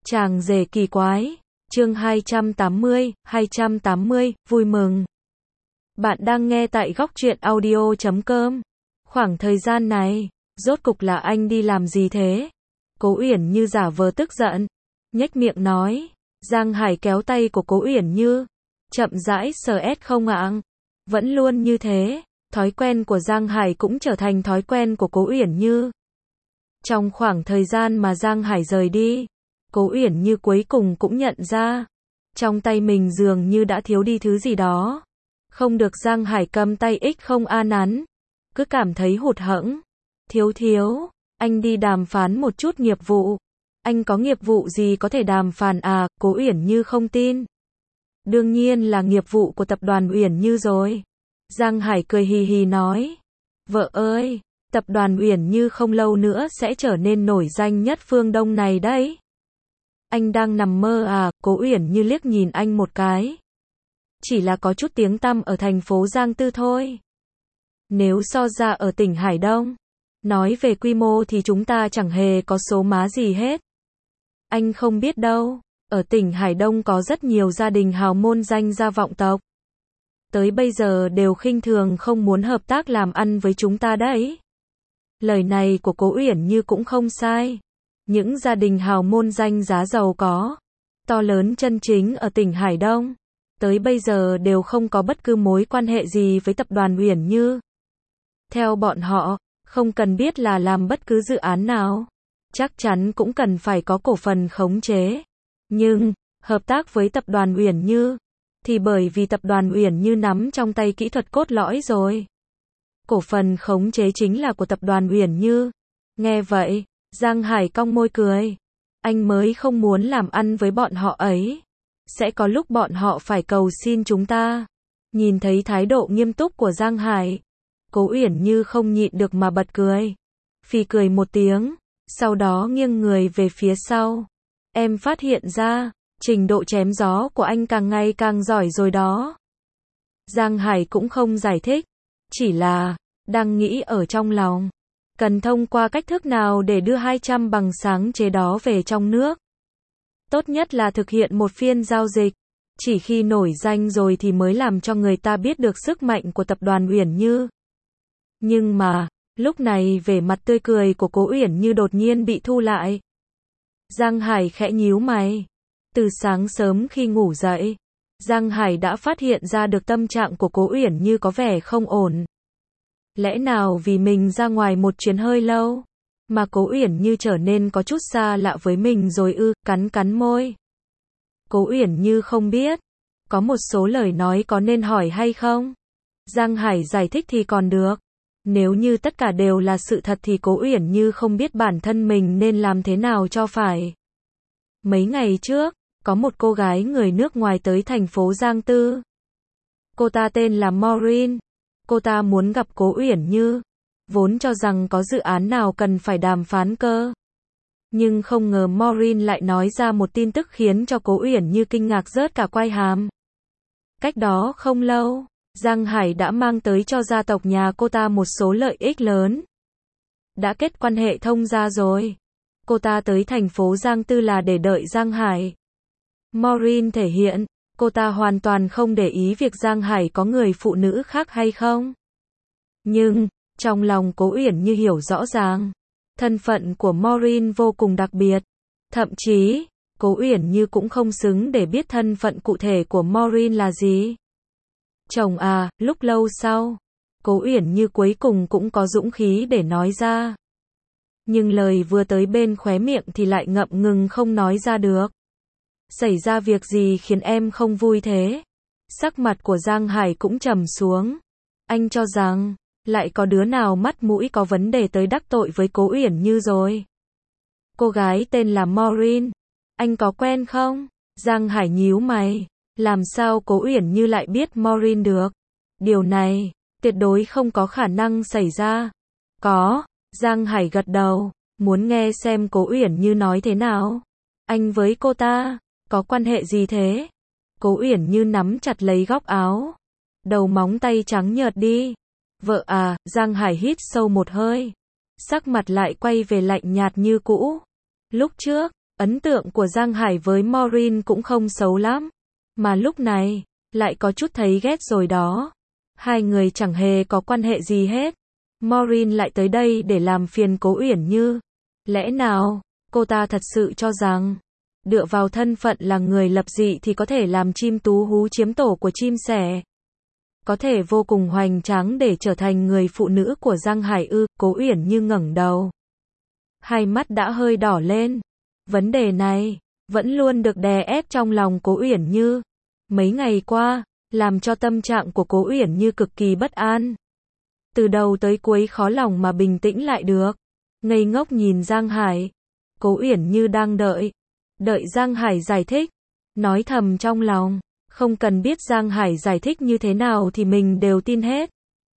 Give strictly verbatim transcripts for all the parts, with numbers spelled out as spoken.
Chàng rể kỳ quái, chương hai trăm tám mươi, hai trăm tám mươi, vui mừng. Bạn đang nghe tại góc truyện audio chấm com. Khoảng thời gian này, rốt cục là anh đi làm gì thế? Cố Uyển Như giả vờ tức giận, nhếch miệng nói. Giang Hải kéo tay của Cố Uyển Như, chậm rãi sờ ét không ạ? Vẫn luôn như thế, thói quen của Giang Hải cũng trở thành thói quen của Cố Uyển Như. Trong khoảng thời gian mà Giang Hải rời đi, Cố Uyển Như cuối cùng cũng nhận ra, trong tay mình dường như đã thiếu đi thứ gì đó. Không được Giang Hải cầm tay ích không a nắn, cứ cảm thấy hụt hẫng. Thiếu thiếu, anh đi đàm phán một chút nghiệp vụ. Anh có nghiệp vụ gì có thể đàm phán à? Cố Uyển Như không tin. Đương nhiên là nghiệp vụ của tập đoàn Uyển Như rồi. Giang Hải cười hì hì nói. Vợ ơi, tập đoàn Uyển Như không lâu nữa sẽ trở nên nổi danh nhất phương Đông này đấy. Anh đang nằm mơ à? Cố Uyển Như liếc nhìn anh một cái. Chỉ là có chút tiếng tăm ở thành phố Giang Tư thôi. Nếu so ra ở tỉnh Hải Đông, nói về quy mô thì chúng ta chẳng hề có số má gì hết. Anh không biết đâu, ở tỉnh Hải Đông có rất nhiều gia đình hào môn danh gia vọng tộc. Tới bây giờ đều khinh thường không muốn hợp tác làm ăn với chúng ta đấy. Lời này của Cố Uyển Như cũng không sai. Những gia đình hào môn danh giá giàu có, to lớn chân chính ở tỉnh Hải Đông, tới bây giờ đều không có bất cứ mối quan hệ gì với tập đoàn Uyển Như. Theo bọn họ, không cần biết là làm bất cứ dự án nào, chắc chắn cũng cần phải có cổ phần khống chế. Nhưng, hợp tác với tập đoàn Uyển Như, thì bởi vì tập đoàn Uyển Như nắm trong tay kỹ thuật cốt lõi rồi. Cổ phần khống chế chính là của tập đoàn Uyển Như. Nghe vậy, Giang Hải cong môi cười. Anh mới không muốn làm ăn với bọn họ ấy. Sẽ có lúc bọn họ phải cầu xin chúng ta. Nhìn thấy thái độ nghiêm túc của Giang Hải, Cố Uyển Như không nhịn được mà bật cười. Phì cười một tiếng, sau đó nghiêng người về phía sau. Em phát hiện ra, trình độ chém gió của anh càng ngày càng giỏi rồi đó. Giang Hải cũng không giải thích, chỉ là, đang nghĩ ở trong lòng. Cần thông qua cách thức nào để đưa hai trăm bằng sáng chế đó về trong nước. Tốt nhất là thực hiện một phiên giao dịch. Chỉ khi nổi danh rồi thì mới làm cho người ta biết được sức mạnh của tập đoàn Uyển Như. Nhưng mà, lúc này vẻ mặt tươi cười của Cố Uyển Như đột nhiên bị thu lại. Giang Hải khẽ nhíu mày. Từ sáng sớm khi ngủ dậy, Giang Hải đã phát hiện ra được tâm trạng của Cố Uyển Như có vẻ không ổn. Lẽ nào vì mình ra ngoài một chuyến hơi lâu, mà Cố Uyển Như trở nên có chút xa lạ với mình rồi ư? Cắn cắn môi. Cố Uyển Như không biết, có một số lời nói có nên hỏi hay không? Giang Hải giải thích thì còn được. Nếu như tất cả đều là sự thật thì Cố Uyển Như không biết bản thân mình nên làm thế nào cho phải. Mấy ngày trước, có một cô gái người nước ngoài tới thành phố Giang Tư. Cô ta tên là Maureen. Cô ta muốn gặp Cố Uyển Như, vốn cho rằng có dự án nào cần phải đàm phán cơ. Nhưng không ngờ Maureen lại nói ra một tin tức khiến cho Cố Uyển Như kinh ngạc rớt cả quai hàm. Cách đó không lâu, Giang Hải đã mang tới cho gia tộc nhà cô ta một số lợi ích lớn. Đã kết quan hệ thông gia rồi. Cô ta tới thành phố Giang Tư là để đợi Giang Hải. Maureen thể hiện, cô ta hoàn toàn không để ý việc Giang Hải có người phụ nữ khác hay không. Nhưng, trong lòng Cố Uyển Như hiểu rõ ràng, thân phận của Maureen vô cùng đặc biệt. Thậm chí, Cố Uyển Như cũng không xứng để biết thân phận cụ thể của Maureen là gì. Chồng à, lúc lâu sau, Cố Uyển Như cuối cùng cũng có dũng khí để nói ra. Nhưng lời vừa tới bên khóe miệng thì lại ngậm ngừng không nói ra được. Xảy ra việc gì khiến em không vui thế? Sắc mặt của Giang Hải cũng trầm xuống. Anh cho rằng, lại có đứa nào mắt mũi có vấn đề tới đắc tội với Cố Uyển Như rồi. Cô gái tên là Maureen. Anh có quen không? Giang Hải nhíu mày. Làm sao Cố Uyển Như lại biết Maureen được? Điều này, tuyệt đối không có khả năng xảy ra. Có. Giang Hải gật đầu, muốn nghe xem Cố Uyển Như nói thế nào. Anh với cô ta, có quan hệ gì thế? Cố Uyển Như nắm chặt lấy góc áo. Đầu móng tay trắng nhợt đi. Vợ à, Giang Hải hít sâu một hơi. Sắc mặt lại quay về lạnh nhạt như cũ. Lúc trước, Ấn tượng của Giang Hải với Maureen cũng không xấu lắm. Mà lúc này, lại có chút thấy ghét rồi đó. Hai người chẳng hề có quan hệ gì hết. Maureen lại tới đây để làm phiền Cố Uyển Như. Lẽ nào, cô ta thật sự cho rằng, dựa vào thân phận là người lập dị thì có thể làm chim tú hú chiếm tổ của chim sẻ. Có thể vô cùng hoành tráng để trở thành người phụ nữ của Giang Hải ư? Cố Uyển Như ngẩng đầu. Hai mắt đã hơi đỏ lên. Vấn đề này, vẫn luôn được đè ép trong lòng Cố Uyển Như. Mấy ngày qua, làm cho tâm trạng của Cố Uyển Như cực kỳ bất an. Từ đầu tới cuối khó lòng mà bình tĩnh lại được. Ngây ngốc nhìn Giang Hải. Cố Uyển Như đang đợi. Đợi Giang Hải giải thích. Nói thầm trong lòng. Không cần biết Giang Hải giải thích như thế nào thì mình đều tin hết.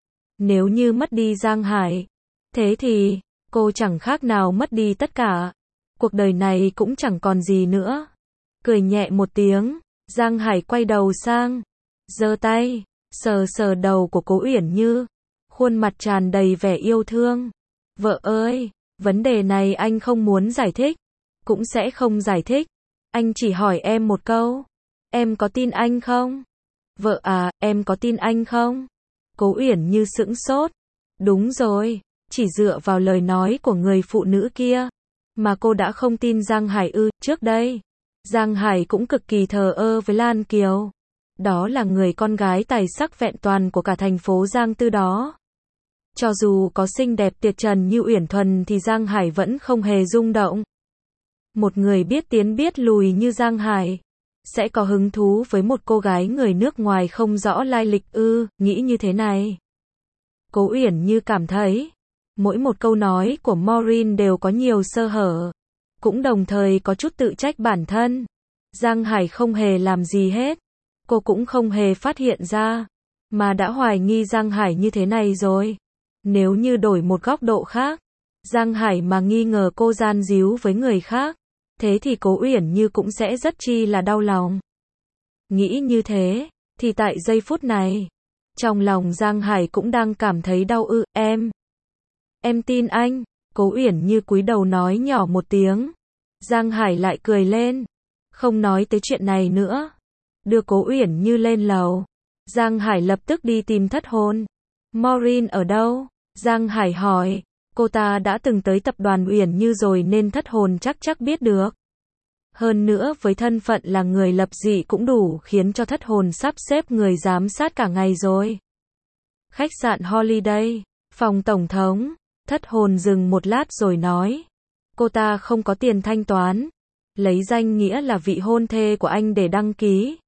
Nếu như mất đi Giang Hải, thế thì, cô chẳng khác nào mất đi tất cả. Cuộc đời này cũng chẳng còn gì nữa. Cười nhẹ một tiếng, Giang Hải quay đầu sang, giơ tay, sờ sờ đầu của Cố Uyển Như, khuôn mặt tràn đầy vẻ yêu thương. Vợ ơi, vấn đề này anh không muốn giải thích, cũng sẽ không giải thích. Anh chỉ hỏi em một câu, em có tin anh không? Vợ à, em có tin anh không? Cố Uyển Như sững sốt. Đúng rồi, chỉ dựa vào lời nói của người phụ nữ kia, mà cô đã không tin Giang Hải ư? Trước đây, Giang Hải cũng cực kỳ thờ ơ với Lan Kiều. Đó là người con gái tài sắc vẹn toàn của cả thành phố Giang Tư đó. Cho dù có xinh đẹp tuyệt trần như Uyển Thuần thì Giang Hải vẫn không hề rung động. Một người biết tiến biết lùi như Giang Hải, sẽ có hứng thú với một cô gái người nước ngoài không rõ lai lịch ư? Nghĩ như thế này, Cố Uyển Như cảm thấy, mỗi một câu nói của Maureen đều có nhiều sơ hở, cũng đồng thời có chút tự trách bản thân. Giang Hải không hề làm gì hết, cô cũng không hề phát hiện ra, mà đã hoài nghi Giang Hải như thế này rồi. Nếu như đổi một góc độ khác, Giang Hải mà nghi ngờ cô gian díu với người khác, thế thì Cố Uyển Như cũng sẽ rất chi là đau lòng. Nghĩ như thế, thì tại giây phút này, trong lòng Giang Hải cũng đang cảm thấy đau ư? Em, em tin anh. Cố Uyển Như cúi đầu nói nhỏ một tiếng. Giang Hải lại cười lên, không nói tới chuyện này nữa, đưa Cố Uyển Như lên lầu. Giang Hải lập tức đi tìm Thất Hồn. Maureen ở đâu? Giang Hải hỏi. Cô ta đã từng tới tập đoàn Uyển Như rồi nên Thất Hồn chắc chắc biết được. Hơn nữa với thân phận là người lập dị cũng đủ khiến cho Thất Hồn sắp xếp người giám sát cả ngày rồi. Khách sạn Holiday, phòng tổng thống. Thất Hồn dừng một lát rồi nói. Cô ta không có tiền thanh toán, lấy danh nghĩa là vị hôn thê của anh để đăng ký.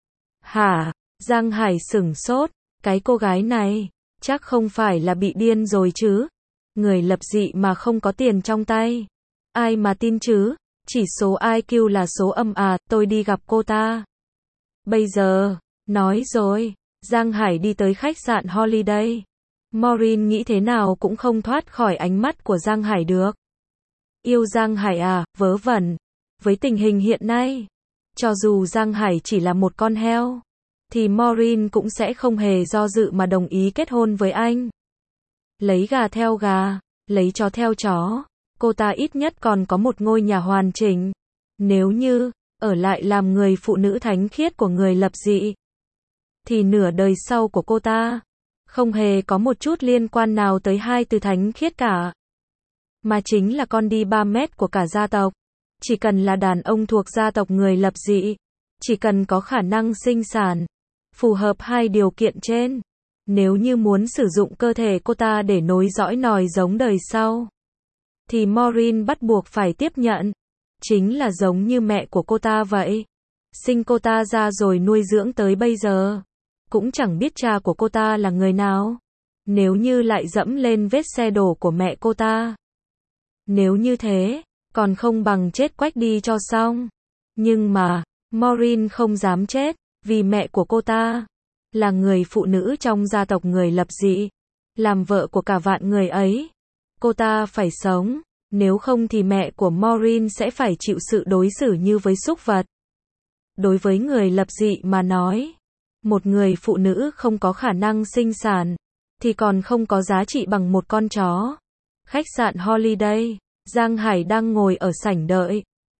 Hả? Giang Hải sửng sốt. Cái cô gái này, chắc không phải là bị điên rồi chứ? Người lập dị mà không có tiền trong tay, ai mà tin chứ? Chỉ số i kiu là số âm à? Tôi đi gặp cô ta bây giờ. Nói rồi, Giang Hải đi tới khách sạn Holiday. Maureen nghĩ thế nào cũng không thoát khỏi ánh mắt của Giang Hải được. Yêu Giang Hải à? Vớ vẩn. Với tình hình hiện nay, cho dù Giang Hải chỉ là một con heo, thì Maureen cũng sẽ không hề do dự mà đồng ý kết hôn với anh. Lấy gà theo gà, lấy chó theo chó, cô ta ít nhất còn có một ngôi nhà hoàn chỉnh. Nếu như ở lại làm người phụ nữ thánh khiết của người lập dị, thì nửa đời sau của cô ta không hề có một chút liên quan nào tới hai từ thánh khiết cả, mà chính là con đi ba mét của cả gia tộc. Chỉ cần là đàn ông thuộc gia tộc người lập dị, chỉ cần có khả năng sinh sản, phù hợp hai điều kiện trên, nếu như muốn sử dụng cơ thể cô ta để nối dõi nòi giống đời sau, thì Maureen bắt buộc phải tiếp nhận. Chính là giống như mẹ của cô ta vậy. Sinh cô ta ra rồi nuôi dưỡng tới bây giờ, cũng chẳng biết cha của cô ta là người nào. Nếu như lại dẫm lên vết xe đổ của mẹ cô ta, nếu như thế, còn không bằng chết quách đi cho xong. Nhưng mà, Maureen không dám chết, vì mẹ của cô ta là người phụ nữ trong gia tộc người lập dị, làm vợ của cả vạn người ấy. Cô ta phải sống, nếu không thì mẹ của Maureen sẽ phải chịu sự đối xử như với súc vật. Đối với người lập dị mà nói, một người phụ nữ không có khả năng sinh sản, thì còn không có giá trị bằng một con chó. Khách sạn Holiday, Giang Hải đang ngồi ở sảnh đợi.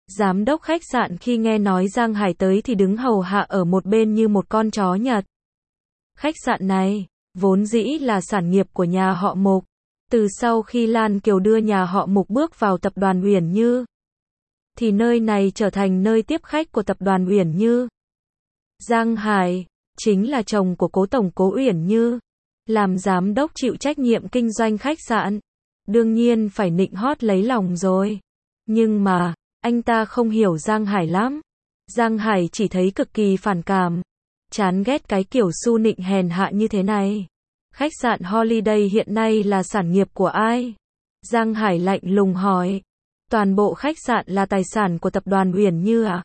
Giám đốc khách sạn khi nghe nói Giang Hải tới thì đứng hầu hạ ở một bên như một con chó Nhật. Khách sạn này, vốn dĩ là sản nghiệp của nhà họ Mục. Từ sau khi Lan Kiều đưa nhà họ Mục bước vào tập đoàn Uyển Như, thì nơi này trở thành nơi tiếp khách của tập đoàn Uyển Như. Giang Hải, chính là chồng của cố tổng cố Uyển Như, làm giám đốc chịu trách nhiệm kinh doanh khách sạn. Đương nhiên phải nịnh hót lấy lòng rồi. Nhưng mà, anh ta không hiểu Giang Hải lắm. Giang Hải chỉ thấy cực kỳ phản cảm. Chán ghét cái kiểu su nịnh hèn hạ như thế này. Khách sạn Holiday hiện nay là sản nghiệp của ai? Giang Hải lạnh lùng hỏi. Toàn bộ khách sạn là tài sản của tập đoàn Uyển Như à?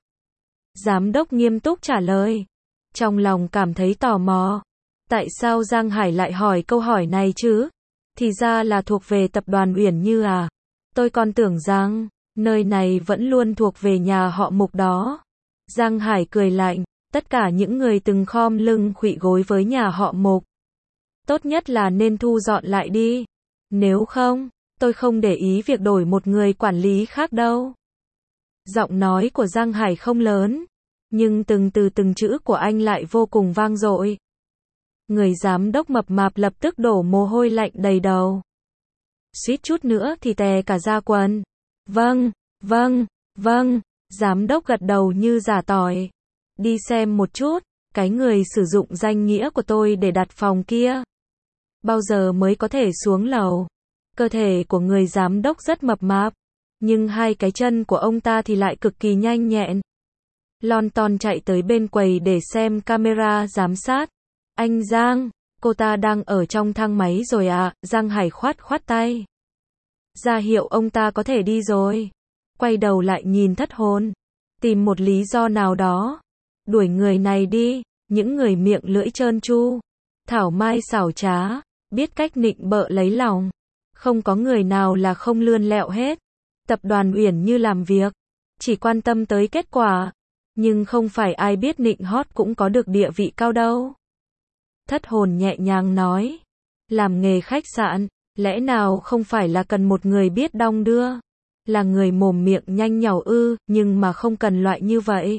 Giám đốc nghiêm túc trả lời. Trong lòng cảm thấy tò mò. Tại sao Giang Hải lại hỏi câu hỏi này chứ? Thì ra là thuộc về tập đoàn Uyển Như à? Tôi còn tưởng rằng, nơi này vẫn luôn thuộc về nhà họ Mục đó. Giang Hải cười lạnh. Tất cả những người từng khom lưng khuỵu gối với nhà họ Mục, tốt nhất là nên thu dọn lại đi. Nếu không, tôi không để ý việc đổi một người quản lý khác đâu. Giọng nói của Giang Hải không lớn, nhưng từng từ từng chữ của anh lại vô cùng vang dội. Người giám đốc mập mạp lập tức đổ mồ hôi lạnh đầy đầu. Suýt chút nữa thì tè cả da quần. Vâng, vâng, vâng, giám đốc gật đầu như giả tỏi. Đi xem một chút, cái người sử dụng danh nghĩa của tôi để đặt phòng kia, bao giờ mới có thể xuống lầu? Cơ thể của người giám đốc rất mập mạp, nhưng hai cái chân của ông ta thì lại cực kỳ nhanh nhẹn. Lon ton chạy tới bên quầy để xem camera giám sát. Anh Giang, cô ta đang ở trong thang máy rồi à? Giang Hải khoát khoát tay, ra hiệu ông ta có thể đi rồi. Quay đầu lại nhìn thất hồn, tìm một lý do nào đó, đuổi người này đi. Những người miệng lưỡi trơn tru, thảo mai xảo trá, biết cách nịnh bợ lấy lòng, không có người nào là không lươn lẹo hết. Tập đoàn Uyển Như làm việc, chỉ quan tâm tới kết quả, nhưng không phải ai biết nịnh hót cũng có được địa vị cao đâu. Thất hồn nhẹ nhàng nói, làm nghề khách sạn, lẽ nào không phải là cần một người biết đong đưa, là người mồm miệng nhanh nhảu ư? Nhưng mà không cần loại như vậy.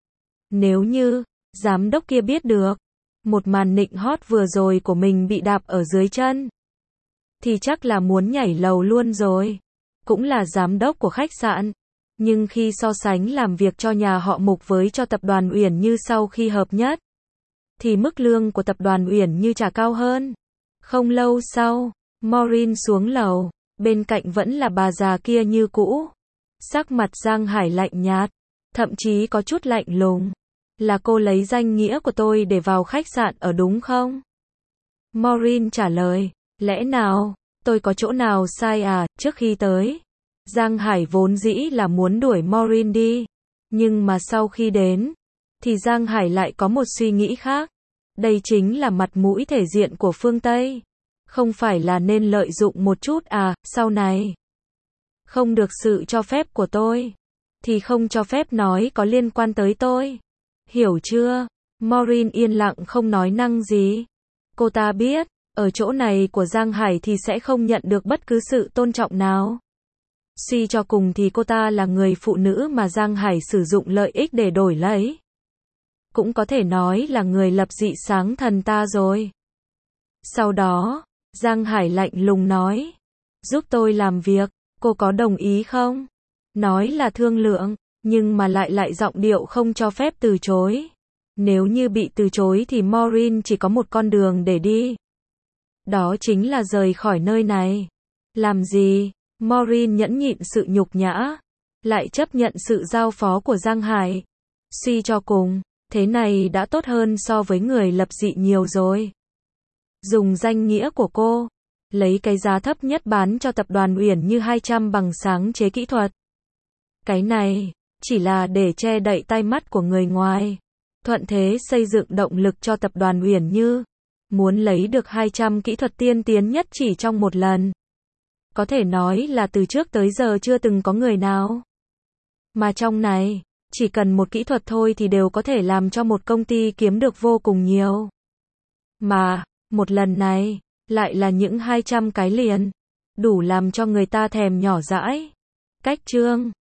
Nếu như giám đốc kia biết được một màn nịnh hót vừa rồi của mình bị đạp ở dưới chân, thì chắc là muốn nhảy lầu luôn rồi. Cũng là giám đốc của khách sạn, nhưng khi so sánh làm việc cho nhà họ Mục với cho tập đoàn Uyển Như sau khi hợp nhất, thì mức lương của tập đoàn Uyển Như trả cao hơn. Không lâu sau, Maureen xuống lầu, bên cạnh vẫn là bà già kia như cũ. Sắc mặt Giang Hải lạnh nhạt, thậm chí có chút lạnh lùng. Là cô lấy danh nghĩa của tôi để vào khách sạn ở đúng không? Maureen trả lời, lẽ nào, tôi có chỗ nào sai à? Trước khi tới, Giang Hải vốn dĩ là muốn đuổi Maureen đi. Nhưng mà sau khi đến, thì Giang Hải lại có một suy nghĩ khác. Đây chính là mặt mũi thể diện của phương Tây. Không phải là nên lợi dụng một chút à? Sau này, không được sự cho phép của tôi, thì không cho phép nói có liên quan tới tôi. Hiểu chưa? Maureen yên lặng không nói năng gì. Cô ta biết, ở chỗ này của Giang Hải thì sẽ không nhận được bất cứ sự tôn trọng nào. Suy cho cùng thì cô ta là người phụ nữ mà Giang Hải sử dụng lợi ích để đổi lấy. Cũng có thể nói là người lập dị sáng thần ta rồi. Sau đó, Giang Hải lạnh lùng nói, giúp tôi làm việc, cô có đồng ý không? Nói là thương lượng, nhưng mà lại lại giọng điệu không cho phép từ chối. Nếu như bị từ chối thì Maureen chỉ có một con đường để đi. Đó chính là rời khỏi nơi này. Làm gì? Maureen nhẫn nhịn sự nhục nhã, lại chấp nhận sự giao phó của Giang Hải. Suy cho cùng, thế này đã tốt hơn so với người lập dị nhiều rồi. Dùng danh nghĩa của cô, lấy cái giá thấp nhất bán cho tập đoàn Uyển Như hai trăm bằng sáng chế kỹ thuật. Cái này, chỉ là để che đậy tai mắt của người ngoài. Thuận thế xây dựng động lực cho tập đoàn Uyển Như. Muốn lấy được hai trăm kỹ thuật tiên tiến nhất chỉ trong một lần. Có thể nói là từ trước tới giờ chưa từng có người nào. Mà trong này, chỉ cần một kỹ thuật thôi thì đều có thể làm cho một công ty kiếm được vô cùng nhiều. Mà, một lần này, lại là những hai trăm cái liền. Đủ làm cho người ta thèm nhỏ dãi. Cách chương